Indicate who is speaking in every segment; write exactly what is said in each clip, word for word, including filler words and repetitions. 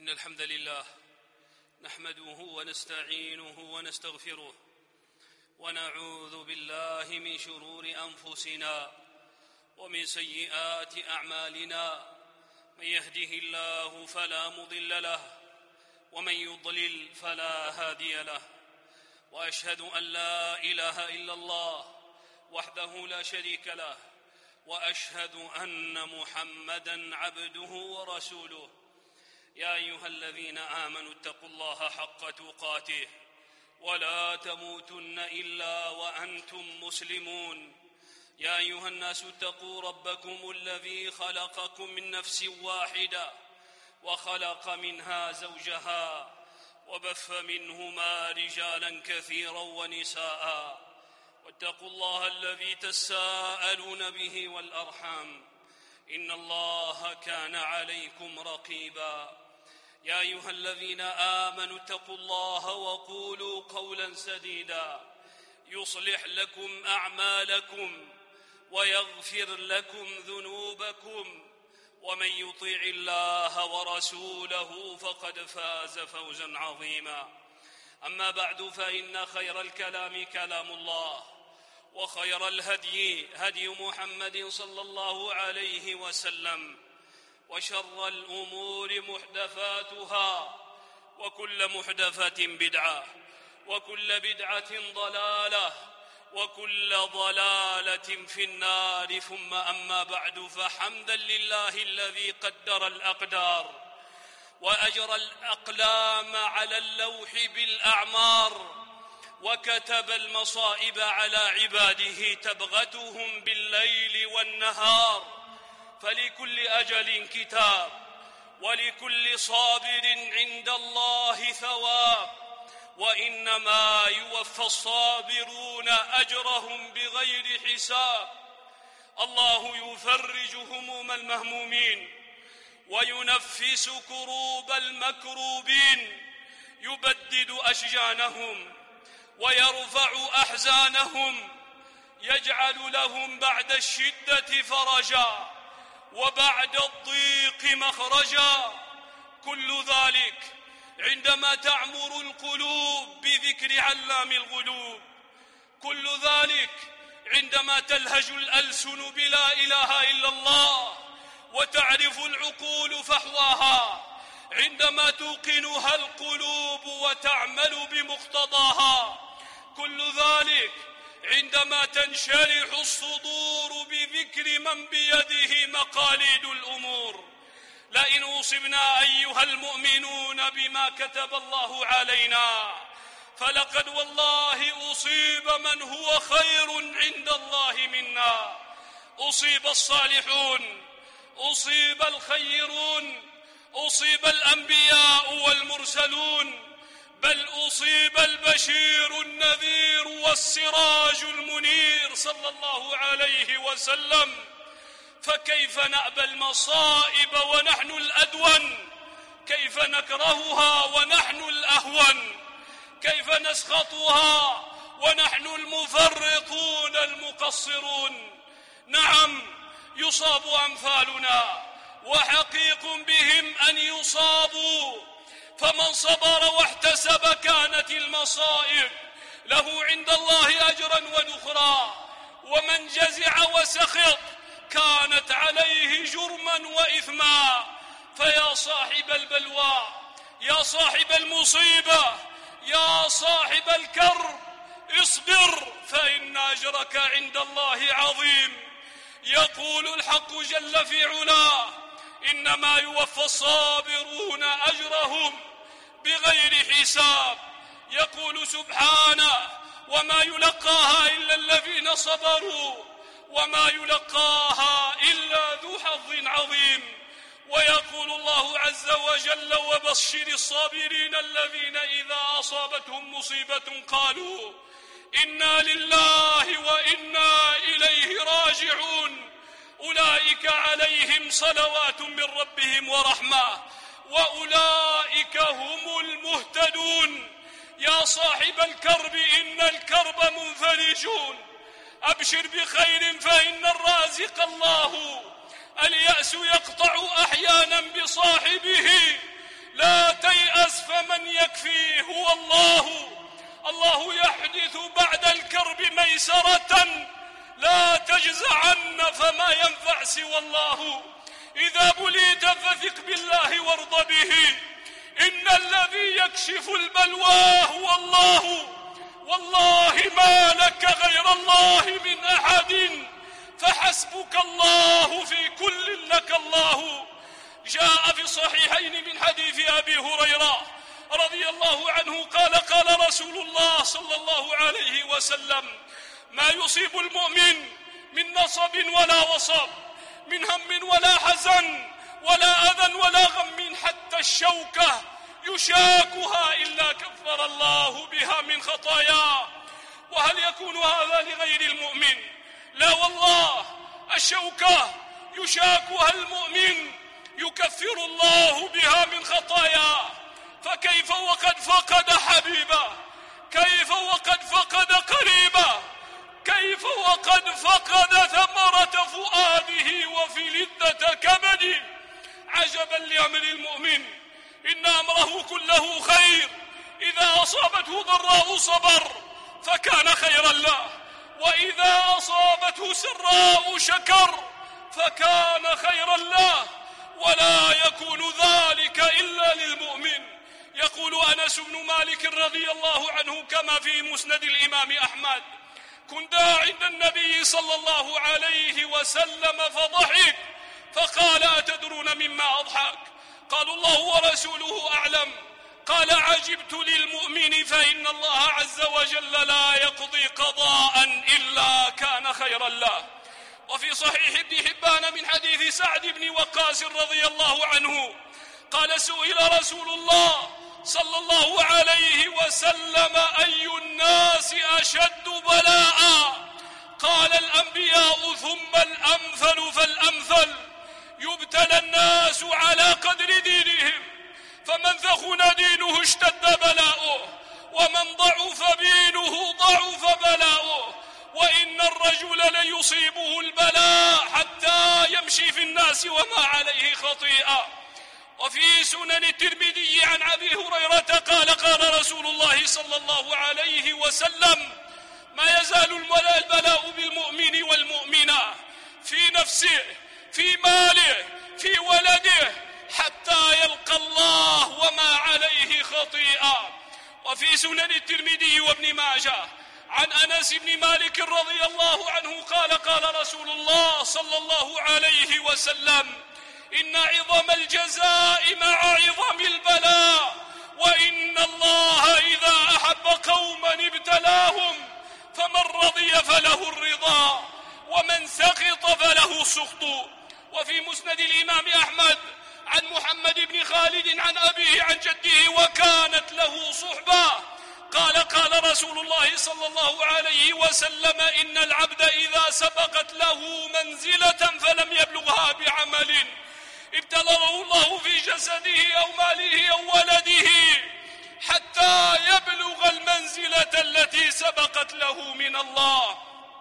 Speaker 1: إن الحمد لله نحمده ونستعينه ونستغفره ونعوذ بالله من شرور أنفسنا ومن سيئات أعمالنا. من يهده الله فلا مضل له ومن يضلل فلا هادي له، وأشهد أن لا إله إلا الله وحده لا شريك له، وأشهد أن محمدًا عبده ورسوله. يا أيها الذين آمنوا اتقوا الله حق تقاته ولا تموتن إلا وأنتم مسلمون. يا أيها الناس اتقوا ربكم الذي خلقكم من نفس واحدة وخلق منها زوجها وبث منهما رجالا كثيرا ونساء، واتقوا الله الذي تساءلون به والأرحام إن الله كان عليكم رقيبا. يا أيها الذين آمنوا اتقوا الله وقولوا قولا سديدا يصلح لكم أعمالكم ويغفر لكم ذنوبكم، ومن يطع الله ورسوله فقد فاز فوزا عظيما. أما بعد، فإن خير الكلام كلام الله، وخير الهدي هدي محمد صلى الله عليه وسلم، وشر الأمور محدثاتها، وكل محدثة بدعة، وكل بدعة ضلالة، وكل ضلالة في النار. ثم أما بعد، فحمدا لله الذي قدر الأقدار وأجرى الأقلام على اللوح بالأعمار، وكتب المصائب على عباده تبغتهم بالليل والنهار. فلكل أجل كتاب، ولكل صابر عند الله ثواب، وإنما يوفى الصابرون أجرهم بغير حساب. الله يفرج هموم المهمومين وينفس كروب المكروبين، يبدد أشجانهم ويرفع أحزانهم، يجعل لهم بعد الشدة فرجا وبعد الضيق مخرجا. كل ذلك عندما تعمر القلوب بذكر علام الغيوب، كل ذلك عندما تلهج الألسن بلا إله إلا الله وتعرف العقول فحواها، عندما توقنها القلوب وتعمل بمقتضاها. كل ذلك عندما تنشرح الصدور بذكر من بيده مقاليد الأمور. لئن أصبنا أيها المؤمنون بما كتب الله علينا، فلقد والله أصيب من هو خير عند الله منا. أصيب الصالحون، أصيب الخيرون، أصيب الأنبياء والمرسلون، بل أصيب البشير النذير والسراج المنير صلى الله عليه وسلم. فكيف نأبى المصائب ونحن الأدون؟ كيف نكرهها ونحن الأهون؟ كيف نسخطها ونحن المفرطون المقصرون؟ نعم، يصاب أمثالنا، وحقيق بهم أن يصابوا، فمن صبر واحتسب كانت المصائب له عند الله أجرا ونخرا، ومن جزع وسخط كانت عليه جرما وإثما. فيا صاحب البلوى، يا صاحب المصيبة، يا صاحب الكرب، اصبر فإن أجرك عند الله عظيم. يقول الحق جل في علاه: إنما يوفى الصابرون أجرهم بغير حساب. يقول سبحانه: وما يلقاها إلا الذين صبروا وما يلقاها إلا ذو حظ عظيم. ويقول الله عز وجل: وبشر الصابرين الذين إذا أصابتهم مصيبة قالوا إنا لله وإنا إليه راجعون، أولئك عليهم صلوات من ربهم ورحمة وأولئك هم المهتدون. يا صاحب الكرب، إن الكرب منفرجون، أبشر بخير فإن الرازق الله. اليأس يقطع أحيانا بصاحبه، لا يكفي هو الله. الله يحدث بعد الكرب ميسرة، لا تجزعن فما ينفع سوى الله. إذا بليت فثق بالله وارض به، إن الذي يكشف البلوى هو الله. والله ما لك غير الله من أحد، فحسبك الله في كل لك الله. جاء في الصحيحين من حديث أبي هريرة رضي الله عنه قال قال رسول الله صلى الله عليه وسلم: ما يصيب المؤمن من نصب ولا وصب، من هم ولا حزن ولا أذى ولا غم، حتى الشوكة يشاكها إلا كفر الله بها من خطاياه. وهل يكون هذا لغير المؤمن؟ لا والله، الشوكة يشاكها المؤمن يكفر الله بها من خطاياه. فكيف وقد فقد حبيبه؟ كيف وقد فقد قريبه؟ كيف وقد فقد ثمرة فؤاده وفي لذة كبده؟ عجبا لأمر المؤمن، إن أمره كله خير. إذا أصابته ضراء صبر فكان خيرا له، وإذا أصابته سراء شكر فكان خيرا له، ولا يكون ذلك إلا للمؤمن. يقول أنس بن مالك رضي الله عنه كما في مسند الإمام أحمد: كنت عند النبي صلى الله عليه وسلم فضحك، فقال: أتدرون مما أضحك؟ قالوا: الله ورسوله أعلم. قال: عجبت للمؤمن فإن الله عز وجل لا يقضي قضاء إلا كان خيرا له. وفي صحيح ابن حبان من حديث سعد بن وقاص رضي الله عنه قال: سئل رسول الله صلى الله عليه وسلم: أي الناس أشد بلاء؟ قال: الأنبياء ثم الأمثل فالأمثل. يبتلى الناس على قدر دينهم، فمن ثخن دينه اشتد بلاؤه، ومن ضعف دينه ضعف بلاؤه. وإن الرجل ليصيبه البلاء حتى يمشي في الناس وما عليه خطيئة. وفي سنن الترمذي عن أبي هريرة قال: قال رسول الله صلى الله عليه وسلم: ما يزال البلاء بالمؤمن والمؤمنة في نفسه، في ماله، في ولده، حتى يلقى الله وما عليه خطيئة. وفي سنن الترمذي وابن ماجه عن أنس بن مالك رضي الله عنه قال: قال رسول الله صلى الله عليه وسلم: إن عظم الجزاء مع عظم البلاء، وإن الله إذا أحب قوما ابتلاهم، فمن رضي فله الرضا، ومن سخط فله السخط. وفي مسند الإمام أحمد عن محمد بن خالد عن أبيه عن جده وكانت له صحبة قال: قال رسول الله صلى الله عليه وسلم: إن العبد إذا سبقت له منزلة فلم يبلغها بعمل ابتلاه الله في جسده أو ماله أو ولده حتى يبلغ المنزلة التي سبقت له من الله.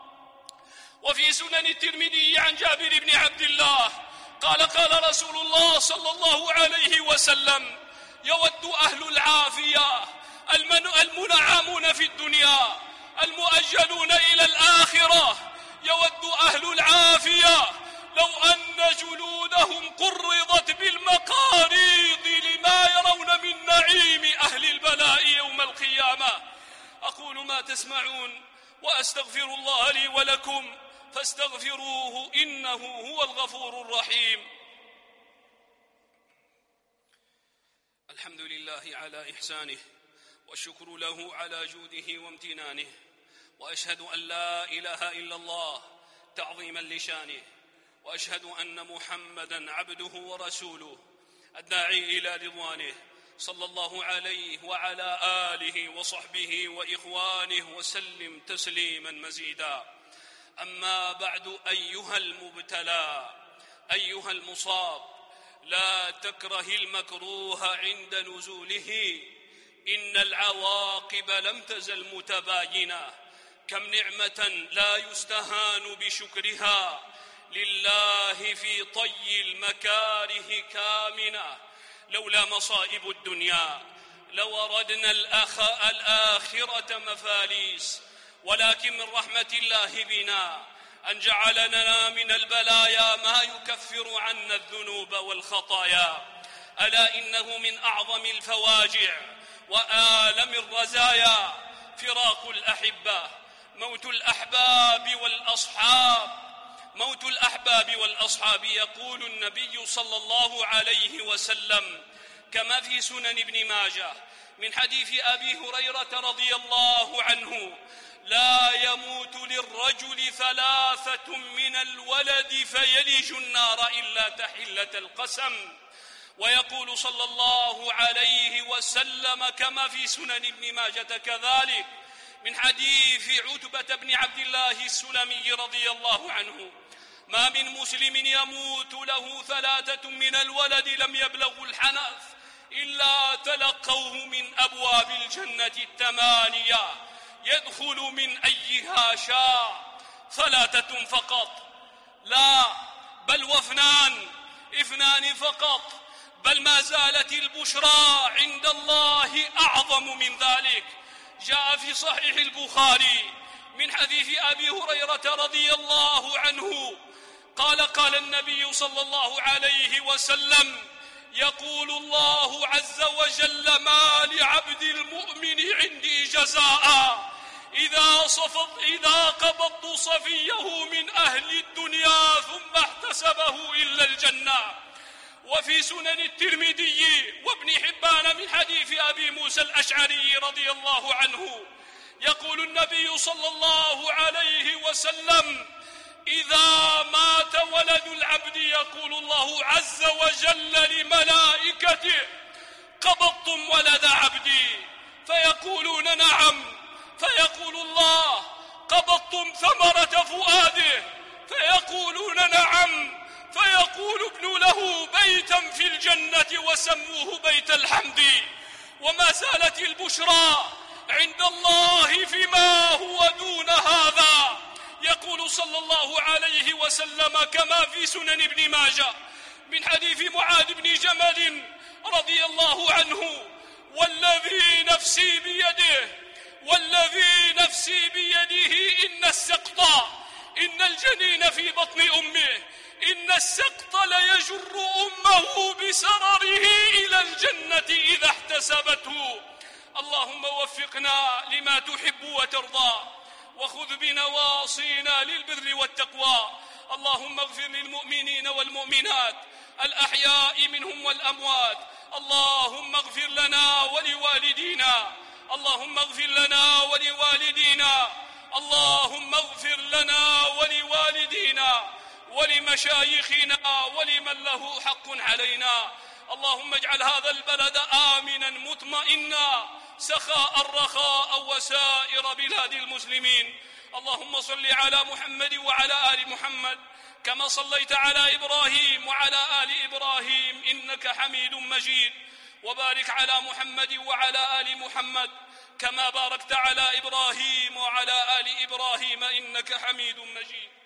Speaker 1: وفي سنن الترمذي عن جابر بن عبد الله قال: قال رسول الله صلى الله عليه وسلم: يود أهل العافية المنعمون في الدنيا المؤجلون إلى الآخرة، يود أهل العافية لو أن جلودهم قرضت بالمقاريض لما يرون من نعيم أهل البلاء يوم القيامة. أقول ما تسمعون وأستغفر الله لي ولكم فاستغفروه إنه هو الغفور الرحيم. الحمد لله على إحسانه، والشكر له على جوده وامتنانه، وأشهد أن لا إله إلا الله تعظيما لشانه، وأشهد أن محمدا عبده ورسوله الداعي إلى رضوانه صلى الله عليه وعلى آله وصحبه وإخوانه وسلم تسليما مزيدا. أما بعد، أيها المبتلى، أيها المصاب، لا تكره المكروه عند نزوله، إن العواقب لم تزل متباينة. كم نعمة لا يستهان بشكرها، لله في طي المكاره كامنة. لولا مصائب الدنيا لو أردنا الأخ الآخرة مفاليس، ولكن من رحمة الله بنا أن جعلنا من البلايا ما يكفر عنا الذنوب والخطايا. ألا إنه من أعظم الفواجع وآلم الرزايا فراق الأحبة، موت الأحباب والأصحاب موت الأحباب والأصحاب. يقول النبي صلى الله عليه وسلم كما في سنن ابن ماجه من حديث أبي هريرة رضي الله عنه: لا يموت للرجل ثلاثة من الولد فيلج النار إلا تحلة القسم. ويقول صلى الله عليه وسلم كما في سنن ابن ماجة كذلك من حديث عتبة بن عبد الله السلمي رضي الله عنه: ما من مسلم يموت له ثلاثة من الولد لم يبلغوا الحنث إلا تلقوه من أبواب الجنة الثمانية يدخل من أيها شاء. ثلاثة فقط، لا بل واثنان، اثنان فقط، بل ما زالت البشرى عند الله أعظم من ذلك. جاء في صحيح البخاري من حديث أبي هريرة رضي الله عنه قال: قال النبي صلى الله عليه وسلم: يقول الله عز وجل: ما لعبد المؤمن عندي جزاء إذا صفض إذا قبضت صفيه من أهل الدنيا ثم احتسبه إلا الجنة. وفي سنن الترمذي وابن حبان من حديث أبي موسى الأشعري رضي الله عنه يقول النبي صلى الله عليه وسلم: إذا مات ولد العبد يقول الله عز وجل لملائكته: قبضتم ولد عبدي؟ فيقولون: نعم. فيقول الله: قبضتم ثمرة فؤاده؟ فيقولون: نعم. فيقول: ابنوا له بيتا في الجنة وسموه بيت الحمد. وما زالت البشرى عند الله فيما هو دون هذا. يقول صلى الله عليه وسلم كما في سنن ابن ماجه من حديث معاذ بن جبل رضي الله عنه: والذي نفسي بيده والذي نفسي بيده إن السقط إن الجنين في بطن أمه إن السقط ليجر أمه بسرره إلى الجنة إذا احتسبته. اللهم وفقنا لما تحب وترضى، وخذ بنواصينا للبر والتقوى. اللهم اغفر للمؤمنين والمؤمنات الأحياء منهم والأموات. اللهم اغفر لنا ولوالدينا اللهم اغفر لنا ولوالدينا اللهم اغفر لنا ولوالدينا ولمشايخنا ولمن له حق علينا. اللهم اجعل هذا البلد آمنا مطمئنا سخاء رخاء وسائر بلاد المسلمين. اللهم صل على محمد وعلى آل محمد كما صليت على إبراهيم وعلى آل إبراهيم إنك حميد مجيد، وبارك على محمد وعلى آل محمد كما باركت على إبراهيم وعلى آل إبراهيم إنك حميد مجيد.